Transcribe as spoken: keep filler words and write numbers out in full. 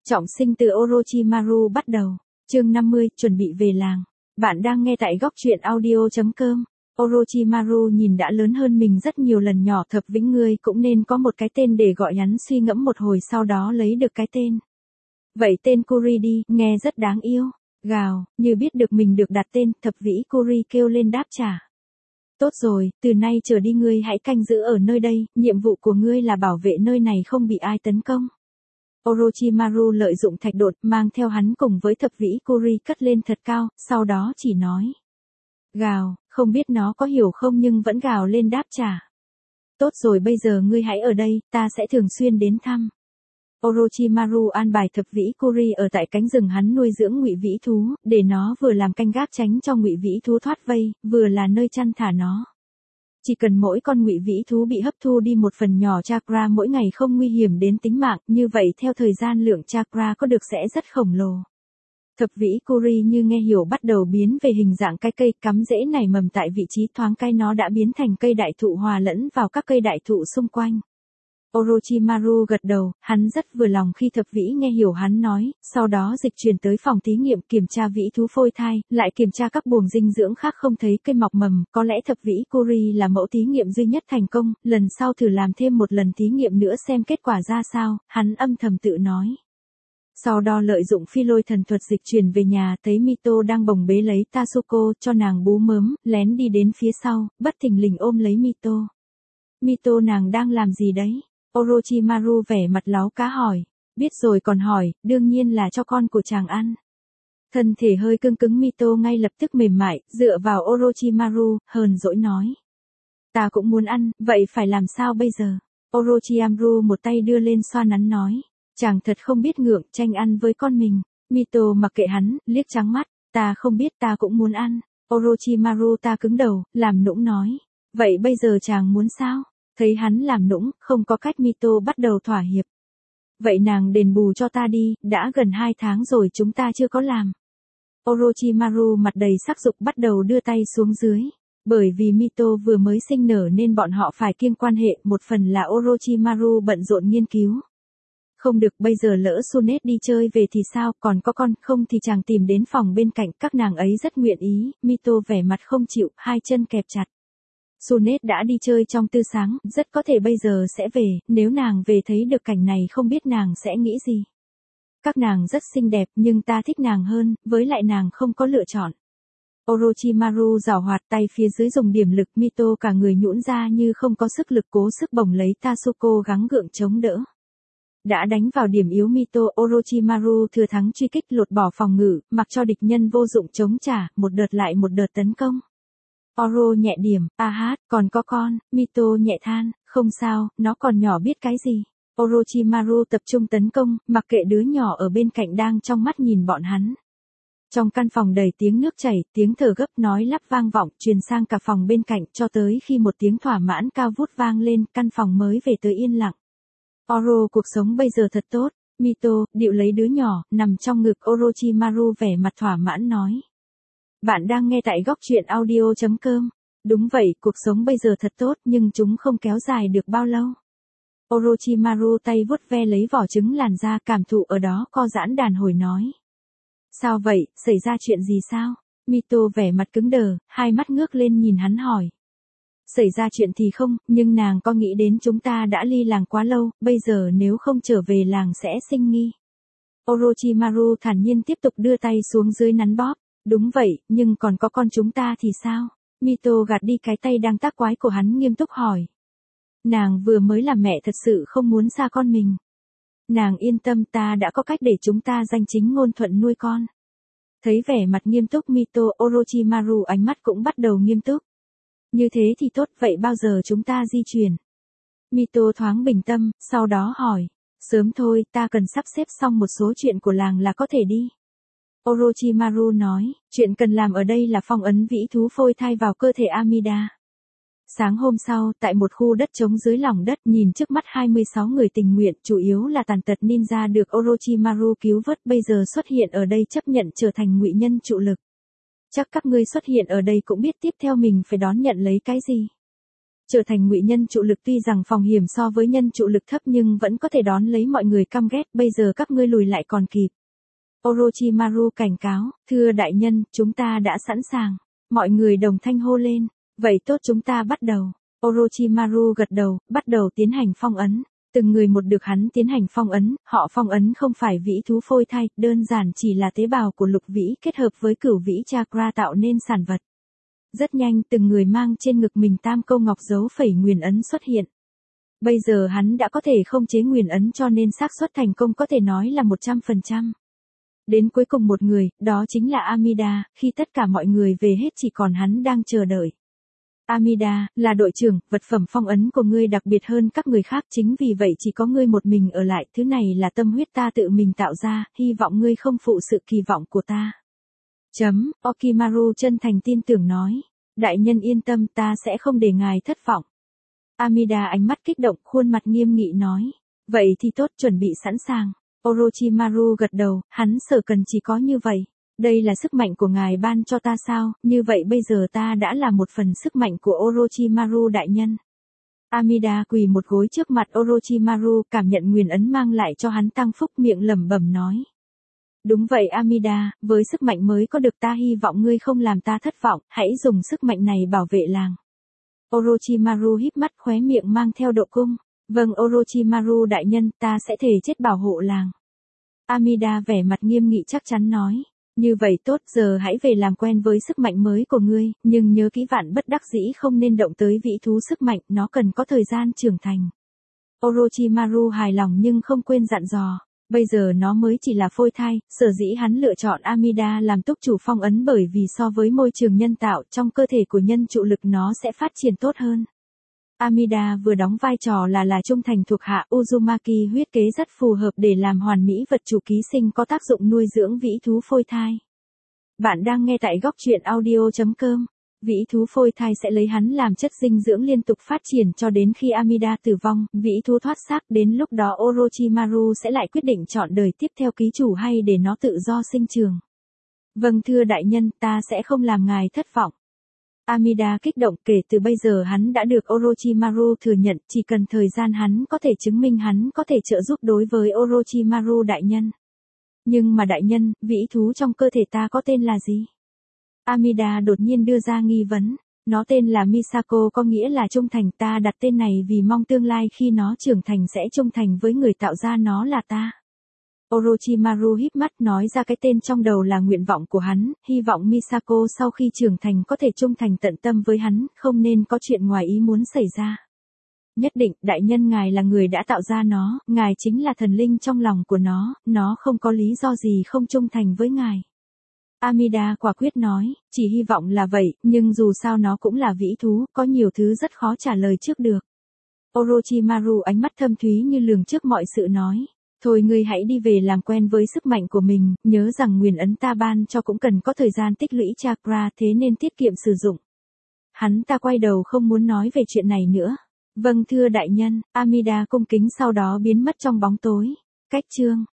Trọng sinh từ Orochimaru bắt đầu. Chương năm mươi, chuẩn bị về làng. Bạn đang nghe tại góc truyện audio chấm com. Orochimaru nhìn đã lớn hơn mình rất nhiều lần nhỏ Thập Vĩnh ngươi cũng nên có một cái tên để gọi hắn suy ngẫm một hồi sau đó lấy được cái tên. Vậy tên Kuri đi, nghe rất đáng yêu. Gào, như biết được mình được đặt tên, Thập Vĩ Kuri kêu lên đáp trả. Tốt rồi, từ nay trở đi ngươi hãy canh giữ ở nơi đây, nhiệm vụ của ngươi là bảo vệ nơi này không bị ai tấn công. Orochimaru lợi dụng thạch đột mang theo hắn cùng với Thập Vĩ Kuri cất lên thật cao, sau đó chỉ nói. Gào, không biết nó có hiểu không nhưng vẫn gào lên đáp trả. Tốt rồi bây giờ ngươi hãy ở đây, ta sẽ thường xuyên đến thăm. Orochimaru an bài Thập Vĩ Kuri ở tại cánh rừng hắn nuôi dưỡng ngụy vĩ thú, để nó vừa làm canh gác tránh cho ngụy vĩ thú thoát vây, vừa là nơi chăn thả nó. Chỉ cần mỗi con ngụy vĩ thú bị hấp thu đi một phần nhỏ chakra mỗi ngày không nguy hiểm đến tính mạng, như vậy theo thời gian lượng chakra có được sẽ rất khổng lồ. Thập Vĩ Kuri như nghe hiểu bắt đầu biến về hình dạng cái cây cắm rễ nảy mầm tại vị trí thoáng cái nó đã biến thành cây đại thụ hòa lẫn vào các cây đại thụ xung quanh. Orochimaru gật đầu, hắn rất vừa lòng khi Thập Vĩ nghe hiểu hắn nói, sau đó dịch chuyển tới phòng thí nghiệm kiểm tra vĩ thú phôi thai, lại kiểm tra các buồng dinh dưỡng khác không thấy cây mọc mầm, có lẽ Thập Vĩ Kuri là mẫu thí nghiệm duy nhất thành công, lần sau thử làm thêm một lần thí nghiệm nữa xem kết quả ra sao, hắn âm thầm tự nói. Sau đó lợi dụng phi lôi thần thuật dịch chuyển về nhà thấy Mito đang bồng bế lấy Tasuko cho nàng bú mớm, lén đi đến phía sau, bất thình lình ôm lấy Mito. Mito nàng đang làm gì đấy? Orochimaru vẻ mặt láu cá hỏi. Biết rồi còn hỏi, đương nhiên là cho con của chàng ăn. Thân thể hơi cứng cứng Mito ngay lập tức mềm mại, dựa vào Orochimaru, hờn dỗi nói. Ta cũng muốn ăn, vậy phải làm sao bây giờ? Orochimaru một tay đưa lên xoa nắn nói. Chàng thật không biết ngượng, tranh ăn với con mình. Mito mặc kệ hắn, liếc trắng mắt. Ta không biết ta cũng muốn ăn. Orochimaru ta cứng đầu, làm nũng nói. Vậy bây giờ chàng muốn sao? Thấy hắn làm nũng, không có cách Mito bắt đầu thỏa hiệp. Vậy nàng đền bù cho ta đi, đã gần hai tháng rồi chúng ta chưa có làm. Orochimaru mặt đầy sắc dục bắt đầu đưa tay xuống dưới. Bởi vì Mito vừa mới sinh nở nên bọn họ phải kiêng quan hệ, một phần là Orochimaru bận rộn nghiên cứu. Không được bây giờ lỡ Tsunade đi chơi về thì sao, còn có con, không thì chàng tìm đến phòng bên cạnh, các nàng ấy rất nguyện ý, Mito vẻ mặt không chịu, hai chân kẹp chặt. Tsunade đã đi chơi trong tư sáng, rất có thể bây giờ sẽ về, nếu nàng về thấy được cảnh này không biết nàng sẽ nghĩ gì. Các nàng rất xinh đẹp nhưng ta thích nàng hơn, với lại nàng không có lựa chọn. Orochimaru giảo hoạt tay phía dưới dùng điểm lực Mito cả người nhũn ra như không có sức lực cố sức bồng lấy Tasuko gắng gượng chống đỡ. Đã đánh vào điểm yếu Mito, Orochimaru thừa thắng truy kích lột bỏ phòng ngự, mặc cho địch nhân vô dụng chống trả, một đợt lại một đợt tấn công. Oro nhẹ điểm, a hát, còn có con, Mito nhẹ than, không sao, nó còn nhỏ biết cái gì. Orochimaru tập trung tấn công, mặc kệ đứa nhỏ ở bên cạnh đang trong mắt nhìn bọn hắn. Trong căn phòng đầy tiếng nước chảy, tiếng thở gấp nói lắp vang vọng, truyền sang cả phòng bên cạnh cho tới khi một tiếng thỏa mãn cao vút vang lên, căn phòng mới về tới yên lặng. Oro cuộc sống bây giờ thật tốt, Mito, điệu lấy đứa nhỏ, nằm trong ngực Orochimaru vẻ mặt thỏa mãn nói. Bạn đang nghe tại góc truyện audio chấm com. Đúng vậy, cuộc sống bây giờ thật tốt nhưng chúng không kéo dài được bao lâu. Orochimaru tay vuốt ve lấy vỏ trứng làn da cảm thụ ở đó co giãn đàn hồi nói. Sao vậy, xảy ra chuyện gì sao? Mito vẻ mặt cứng đờ, hai mắt ngước lên nhìn hắn hỏi. Xảy ra chuyện thì không, nhưng nàng có nghĩ đến chúng ta đã ly làng quá lâu, bây giờ nếu không trở về làng sẽ sinh nghi. Orochimaru thản nhiên tiếp tục đưa tay xuống dưới nắn bóp. Đúng vậy, nhưng còn có con chúng ta thì sao? Mito gạt đi cái tay đang tác quái của hắn nghiêm túc hỏi. Nàng vừa mới làm mẹ thật sự không muốn xa con mình. Nàng yên tâm ta đã có cách để chúng ta danh chính ngôn thuận nuôi con. Thấy vẻ mặt nghiêm túc Mito, Orochimaru ánh mắt cũng bắt đầu nghiêm túc. Như thế thì tốt, vậy bao giờ chúng ta di chuyển? Mito thoáng bình tâm, sau đó hỏi. Sớm thôi, ta cần sắp xếp xong một số chuyện của làng là có thể đi. Orochimaru nói, chuyện cần làm ở đây là phong ấn vĩ thú phôi thai vào cơ thể Amida. Sáng hôm sau, tại một khu đất trống dưới lòng đất, nhìn trước mắt hai mươi sáu người tình nguyện, chủ yếu là tàn tật ninja được Orochimaru cứu vớt bây giờ xuất hiện ở đây chấp nhận trở thành ngụy nhân trụ lực. Chắc các ngươi xuất hiện ở đây cũng biết tiếp theo mình phải đón nhận lấy cái gì. Trở thành ngụy nhân trụ lực, tuy rằng phòng hiểm so với nhân trụ lực thấp nhưng vẫn có thể đón lấy mọi người căm ghét, bây giờ các ngươi lùi lại còn kịp. Orochimaru cảnh cáo, thưa đại nhân, chúng ta đã sẵn sàng. Mọi người đồng thanh hô lên, vậy tốt chúng ta bắt đầu. Orochimaru gật đầu, bắt đầu tiến hành phong ấn. Từng người một được hắn tiến hành phong ấn, họ phong ấn không phải vĩ thú phôi thai, đơn giản chỉ là tế bào của lục vĩ kết hợp với cửu vĩ chakra tạo nên sản vật. Rất nhanh từng người mang trên ngực mình tam câu ngọc dấu phẩy nguyền ấn xuất hiện. Bây giờ hắn đã có thể không chế nguyền ấn cho nên xác suất thành công có thể nói là một trăm phần trăm. Đến cuối cùng một người, đó chính là Amida, khi tất cả mọi người về hết chỉ còn hắn đang chờ đợi. Amida, là đội trưởng, vật phẩm phong ấn của ngươi đặc biệt hơn các người khác, chính vì vậy chỉ có ngươi một mình ở lại, thứ này là tâm huyết ta tự mình tạo ra, hy vọng ngươi không phụ sự kỳ vọng của ta. Chấm, Okimaru chân thành tin tưởng nói, đại nhân yên tâm ta sẽ không để ngài thất vọng. Amida ánh mắt kích động, khuôn mặt nghiêm nghị nói, vậy thì tốt, chuẩn bị sẵn sàng. Orochimaru gật đầu, hắn sở cần chỉ có như vậy. Đây là sức mạnh của ngài ban cho ta sao, như vậy bây giờ ta đã là một phần sức mạnh của Orochimaru đại nhân. Amida quỳ một gối trước mặt Orochimaru, cảm nhận nguyền ấn mang lại cho hắn tăng phúc, miệng lẩm bẩm nói. Đúng vậy Amida, với sức mạnh mới có được ta hy vọng ngươi không làm ta thất vọng, hãy dùng sức mạnh này bảo vệ làng. Orochimaru híp mắt, khóe miệng mang theo độ cung. Vâng Orochimaru đại nhân, ta sẽ thề chết bảo hộ làng. Amida vẻ mặt nghiêm nghị chắc chắn nói. Như vậy tốt, giờ hãy về làm quen với sức mạnh mới của ngươi, nhưng nhớ kỹ vạn bất đắc dĩ không nên động tới vĩ thú sức mạnh, nó cần có thời gian trưởng thành. Orochimaru hài lòng nhưng không quên dặn dò. Bây giờ nó mới chỉ là phôi thai, sở dĩ hắn lựa chọn Amida làm túc chủ phong ấn bởi vì so với môi trường nhân tạo trong cơ thể của nhân trụ lực nó sẽ phát triển tốt hơn. Amida vừa đóng vai trò là là trung thành thuộc hạ Uzumaki huyết kế rất phù hợp để làm hoàn mỹ vật chủ ký sinh có tác dụng nuôi dưỡng vĩ thú phôi thai. Bạn đang nghe tại góc truyện audio chấm com. Vĩ thú phôi thai sẽ lấy hắn làm chất dinh dưỡng liên tục phát triển cho đến khi Amida tử vong, vĩ thú thoát xác, đến lúc đó Orochimaru sẽ lại quyết định chọn đời tiếp theo ký chủ hay để nó tự do sinh trường. Vâng thưa đại nhân, ta sẽ không làm ngài thất vọng. Amida kích động, kể từ bây giờ hắn đã được Orochimaru thừa nhận, chỉ cần thời gian hắn có thể chứng minh hắn có thể trợ giúp đối với Orochimaru đại nhân. Nhưng mà đại nhân, vĩ thú trong cơ thể ta có tên là gì? Amida đột nhiên đưa ra nghi vấn. Nó tên là Misako, có nghĩa là trung thành, ta đặt tên này vì mong tương lai khi nó trưởng thành sẽ trung thành với người tạo ra nó là ta. Orochimaru híp mắt nói ra cái tên trong đầu là nguyện vọng của hắn, hy vọng Misako sau khi trưởng thành có thể trung thành tận tâm với hắn, không nên có chuyện ngoài ý muốn xảy ra. Nhất định, đại nhân ngài là người đã tạo ra nó, ngài chính là thần linh trong lòng của nó, nó không có lý do gì không trung thành với ngài. Amida quả quyết nói, chỉ hy vọng là vậy, nhưng dù sao nó cũng là vĩ thú, có nhiều thứ rất khó trả lời trước được. Orochimaru ánh mắt thâm thúy như lường trước mọi sự nói. Thôi ngươi hãy đi về làm quen với sức mạnh của mình, nhớ rằng nguyền ấn ta ban cho cũng cần có thời gian tích lũy chakra, thế nên tiết kiệm sử dụng. Hắn ta quay đầu không muốn nói về chuyện này nữa. Vâng thưa đại nhân, Amida cung kính sau đó biến mất trong bóng tối. Cách chương